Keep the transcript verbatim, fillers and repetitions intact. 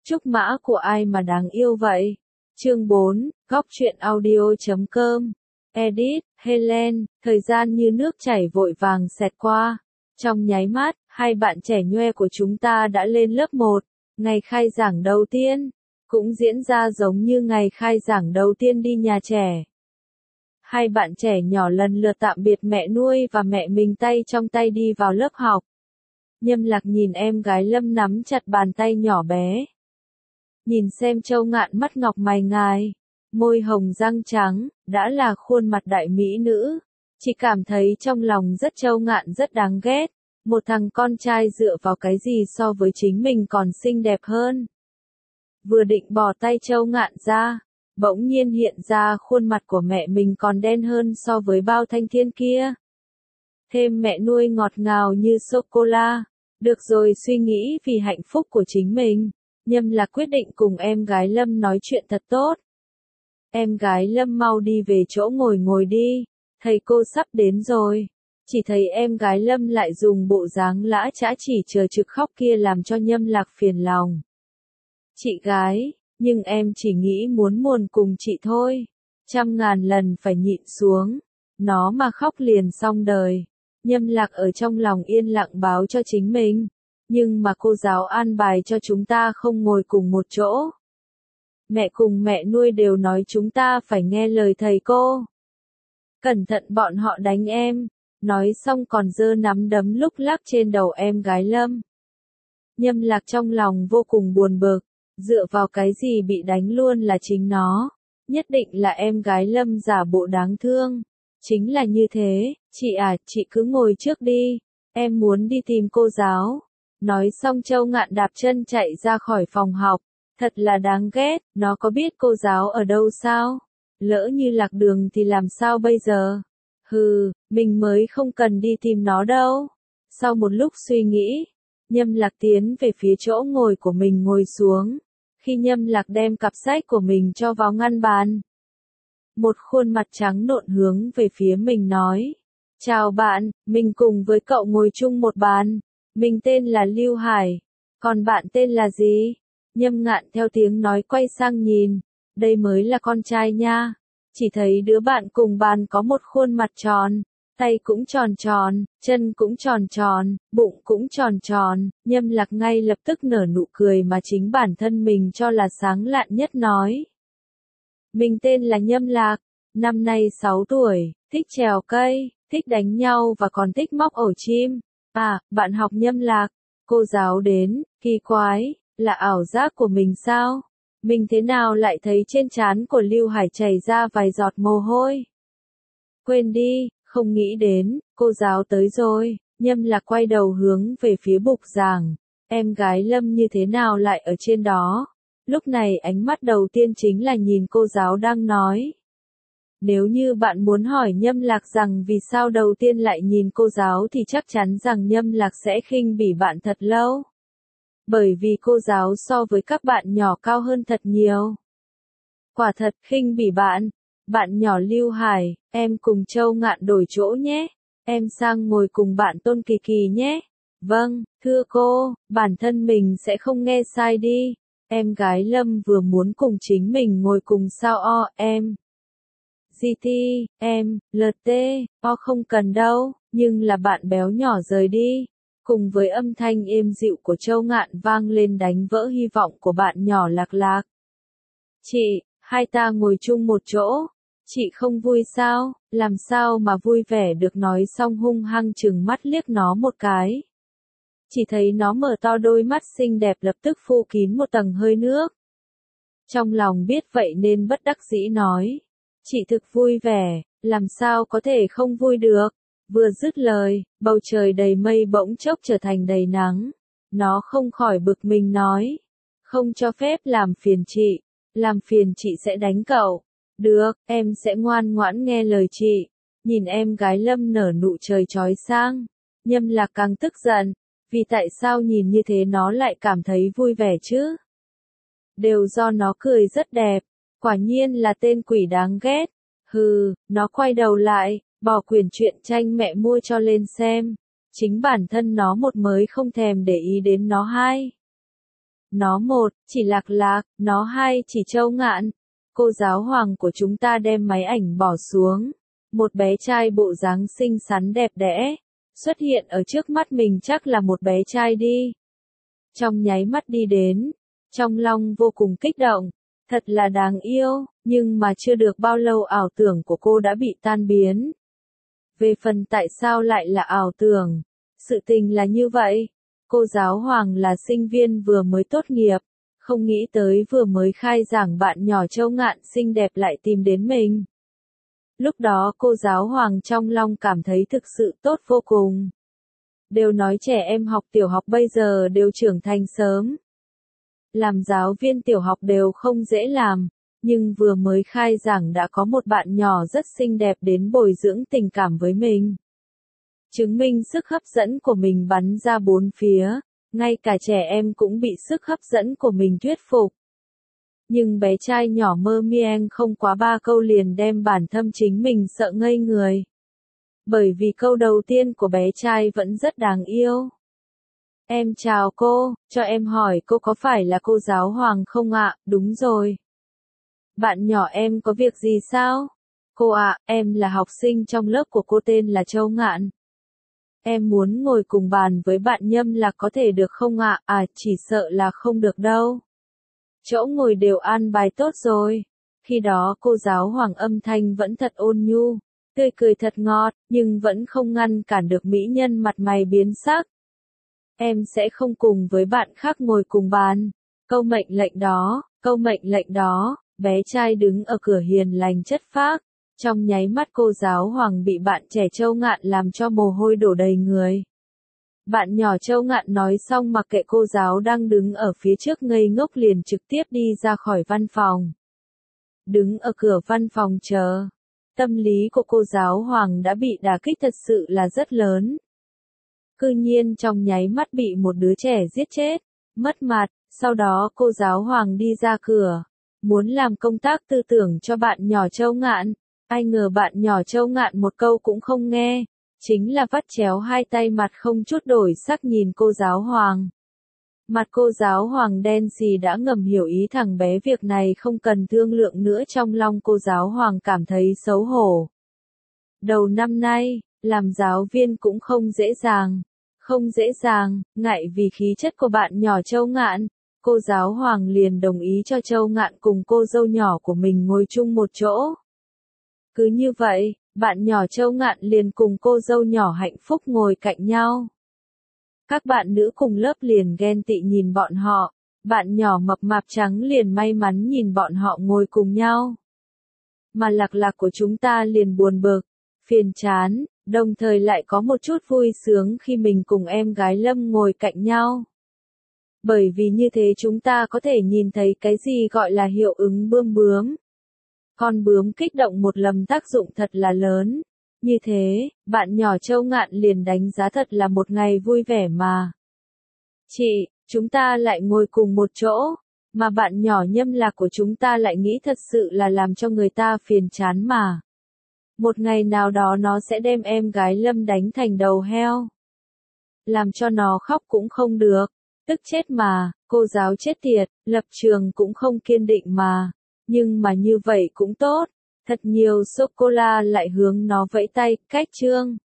Trúc mã của ai mà đáng yêu vậy? Chương bốn, góc truyện audio.com. Edit, Helen, thời gian như nước chảy vội vàng xẹt qua. Trong nháy mắt, hai bạn trẻ nhoe của chúng ta đã lên lớp một. Ngày khai giảng đầu tiên, cũng diễn ra giống như ngày khai giảng đầu tiên đi nhà trẻ. Hai bạn trẻ nhỏ lần lượt tạm biệt mẹ nuôi và mẹ mình tay trong tay đi vào lớp học. Nhâm Lạc nhìn em gái Lâm nắm chặt bàn tay nhỏ bé. Nhìn xem Châu Ngạn mắt ngọc mày ngài, môi hồng răng trắng, đã là khuôn mặt đại mỹ nữ. Chỉ cảm thấy trong lòng rất Châu Ngạn rất đáng ghét. Một thằng con trai dựa vào cái gì so với chính mình còn xinh đẹp hơn. Vừa định bỏ tay Châu Ngạn ra, bỗng nhiên hiện ra khuôn mặt của mẹ mình còn đen hơn so với bao thanh thiên kia. Thêm mẹ nuôi ngọt ngào như sô-cô-la. Được rồi, suy nghĩ vì hạnh phúc của chính mình, Nhâm Lạc quyết định cùng em gái Lâm nói chuyện thật tốt. Em gái Lâm mau đi về chỗ ngồi ngồi đi, thầy cô sắp đến rồi. Chỉ thấy em gái Lâm lại dùng bộ dáng lã chã chỉ chờ trực khóc kia làm cho Nhâm Lạc phiền lòng. Chị gái, nhưng em chỉ nghĩ muốn muồn cùng chị thôi. Trăm ngàn lần phải nhịn xuống. Nó mà khóc liền xong đời. Nhâm Lạc ở trong lòng yên lặng báo cho chính mình. Nhưng mà cô giáo an bài cho chúng ta không ngồi cùng một chỗ. Mẹ cùng mẹ nuôi đều nói chúng ta phải nghe lời thầy cô. Cẩn thận bọn họ đánh em. Nói xong còn giơ nắm đấm lúc lắc trên đầu em gái Lâm. Nhâm Lạc trong lòng vô cùng buồn bực. Dựa vào cái gì bị đánh luôn là chính nó. Nhất định là em gái Lâm giả bộ đáng thương. Chính là như thế, chị à, chị cứ ngồi trước đi. Em muốn đi tìm cô giáo. Nói xong Châu Ngạn đạp chân chạy ra khỏi phòng học. Thật là đáng ghét, nó có biết cô giáo ở đâu sao? Lỡ như lạc đường thì làm sao bây giờ? Hừ, mình mới không cần đi tìm nó đâu. Sau một lúc suy nghĩ, Nhâm Lạc tiến về phía chỗ ngồi của mình ngồi xuống. Khi Nhâm Lạc đem cặp sách của mình cho vào ngăn bàn, một khuôn mặt trắng nộn hướng về phía mình nói. Chào bạn, mình cùng với cậu ngồi chung một bàn. Mình tên là Lưu Hải. Còn bạn tên là gì? Nhâm Ngạn theo tiếng nói quay sang nhìn. Đây mới là con trai nha. Chỉ thấy đứa bạn cùng bàn có một khuôn mặt tròn. Tay cũng tròn tròn, chân cũng tròn tròn, bụng cũng tròn tròn. Nhâm Lạc ngay lập tức nở nụ cười mà chính bản thân mình cho là sáng lạn nhất nói. Mình tên là Nhâm Lạc, năm nay sáu tuổi, thích trèo cây, thích đánh nhau và còn thích móc ổ chim. À, bạn học Nhâm Lạc, cô giáo đến, kỳ quái, là ảo giác của mình sao? Mình thế nào lại thấy trên trán của Lưu Hải chảy ra vài giọt mồ hôi? Quên đi, không nghĩ đến, cô giáo tới rồi. Nhâm Lạc quay đầu hướng về phía bục giảng. Em gái Lâm như thế nào lại ở trên đó? Lúc này ánh mắt đầu tiên chính là nhìn cô giáo đang nói. Nếu như bạn muốn hỏi Nhâm Lạc rằng vì sao đầu tiên lại nhìn cô giáo thì chắc chắn rằng Nhâm Lạc sẽ khinh bỉ bạn thật lâu. Bởi vì cô giáo so với các bạn nhỏ cao hơn thật nhiều. Quả thật khinh bỉ bạn. Bạn nhỏ Lưu Hải, em cùng Châu Ngạn đổi chỗ nhé. Em sang ngồi cùng bạn Tôn Kỳ Kỳ nhé. Vâng, thưa cô, bản thân mình sẽ không nghe sai đi. Em gái Lâm vừa muốn cùng chính mình ngồi cùng sao o em. giê tê, em, lờ tê, o không cần đâu, nhưng là bạn béo nhỏ rời đi. Cùng với âm thanh êm dịu của Châu Ngạn vang lên đánh vỡ hy vọng của bạn nhỏ Lạc Lạc. Chị, hai ta ngồi chung một chỗ. Chị không vui sao, làm sao mà vui vẻ được nói xong hung hăng chừng mắt liếc nó một cái. Chỉ thấy nó mở to đôi mắt xinh đẹp lập tức phủ kín một tầng hơi nước. Trong lòng biết vậy nên bất đắc dĩ nói. Chị thực vui vẻ, làm sao có thể không vui được. Vừa dứt lời, bầu trời đầy mây bỗng chốc trở thành đầy nắng. Nó không khỏi bực mình nói. Không cho phép làm phiền chị. Làm phiền chị sẽ đánh cậu. Được, em sẽ ngoan ngoãn nghe lời chị. Nhìn em gái Lâm nở nụ trời chói sang. Nhâm Lạc càng tức giận. Vì tại sao nhìn như thế nó lại cảm thấy vui vẻ chứ? Đều do nó cười rất đẹp. Quả nhiên là tên quỷ đáng ghét. Hừ, nó quay đầu lại, bỏ quyển truyện tranh mẹ mua cho lên xem. Chính bản thân nó một mới không thèm để ý đến nó hai. Nó một, chỉ Lạc Lạc, nó hai, chỉ Châu Ngạn. Cô giáo hoàng của chúng ta đem máy ảnh bỏ xuống. Một bé trai bộ dáng xinh xắn đẹp đẽ, xuất hiện ở trước mắt mình, chắc là một bé trai đi. Trong nháy mắt đi đến, trong lòng vô cùng kích động, thật là đáng yêu, nhưng mà chưa được bao lâu ảo tưởng của cô đã bị tan biến. Về phần tại sao lại là ảo tưởng, sự tình là như vậy, cô giáo hoàng là sinh viên vừa mới tốt nghiệp, không nghĩ tới vừa mới khai giảng bạn nhỏ Châu Ngạn xinh đẹp lại tìm đến mình. Lúc đó cô giáo hoàng trong lòng cảm thấy thực sự tốt vô cùng. Đều nói trẻ em học tiểu học bây giờ đều trưởng thành sớm. Làm giáo viên tiểu học đều không dễ làm, nhưng vừa mới khai giảng đã có một bạn nhỏ rất xinh đẹp đến bồi dưỡng tình cảm với mình. Chứng minh sức hấp dẫn của mình bắn ra bốn phía, ngay cả trẻ em cũng bị sức hấp dẫn của mình thuyết phục. Nhưng bé trai nhỏ Mơ Mieng không quá ba câu liền đem bản thân chính mình sợ ngây người. Bởi vì câu đầu tiên của bé trai vẫn rất đáng yêu. Em chào cô, cho em hỏi cô có phải là cô giáo hoàng không ạ? Đúng rồi. Bạn nhỏ em có việc gì sao? Cô ạ, em là học sinh trong lớp của cô tên là Châu Ngạn. Em muốn ngồi cùng bàn với bạn Nhâm Lạc có thể được không ạ? À, chỉ sợ là không được đâu. Chỗ ngồi đều an bài tốt rồi. Khi đó cô giáo hoàng âm thanh vẫn thật ôn nhu, tươi cười thật ngọt, nhưng vẫn không ngăn cản được mỹ nhân mặt mày biến sắc. Em sẽ không cùng với bạn khác ngồi cùng bàn. Câu mệnh lệnh đó, câu mệnh lệnh đó, bé trai đứng ở cửa hiền lành chất phác. Trong nháy mắt cô giáo hoàng bị bạn trẻ Châu Ngạn làm cho mồ hôi đổ đầy người. Bạn nhỏ Châu Ngạn nói xong mặc kệ cô giáo đang đứng ở phía trước ngây ngốc liền trực tiếp đi ra khỏi văn phòng. Đứng ở cửa văn phòng chờ. Tâm lý của cô giáo hoàng đã bị đả kích thật sự là rất lớn. Cư nhiên trong nháy mắt bị một đứa trẻ giết chết, mất mặt, sau đó cô giáo hoàng đi ra cửa, muốn làm công tác tư tưởng cho bạn nhỏ Châu Ngạn. Ai ngờ bạn nhỏ Châu Ngạn một câu cũng không nghe, chính là vắt chéo hai tay mặt không chút đổi sắc nhìn cô giáo hoàng. Mặt cô giáo hoàng đen xì đã ngầm hiểu ý thằng bé việc này không cần thương lượng nữa, trong lòng cô giáo hoàng cảm thấy xấu hổ. Đầu năm nay, làm giáo viên cũng không dễ dàng. Không dễ dàng, ngại vì khí chất của bạn nhỏ Châu Ngạn, cô giáo hoàng liền đồng ý cho Châu Ngạn cùng cô dâu nhỏ của mình ngồi chung một chỗ. Cứ như vậy, bạn nhỏ Châu Ngạn liền cùng cô dâu nhỏ hạnh phúc ngồi cạnh nhau. Các bạn nữ cùng lớp liền ghen tị nhìn bọn họ, bạn nhỏ mập mạp trắng liền may mắn nhìn bọn họ ngồi cùng nhau. Mà Lạc Lạc của chúng ta liền buồn bực, phiền chán, đồng thời lại có một chút vui sướng khi mình cùng em gái Lâm ngồi cạnh nhau. Bởi vì như thế chúng ta có thể nhìn thấy cái gì gọi là hiệu ứng bươm bướm. Con bướm kích động một lần tác dụng thật là lớn. Như thế, bạn nhỏ Châu Ngạn liền đánh giá thật là một ngày vui vẻ mà. Chị, chúng ta lại ngồi cùng một chỗ, mà bạn nhỏ Nhâm Lạc của chúng ta lại nghĩ thật sự là làm cho người ta phiền chán mà. Một ngày nào đó nó sẽ đem em gái Lâm đánh thành đầu heo. Làm cho nó khóc cũng không được, tức chết mà, cô giáo chết tiệt, lập trường cũng không kiên định mà. Nhưng mà như vậy cũng tốt, thật nhiều sô-cô-la lại hướng nó vẫy tay, cách chương.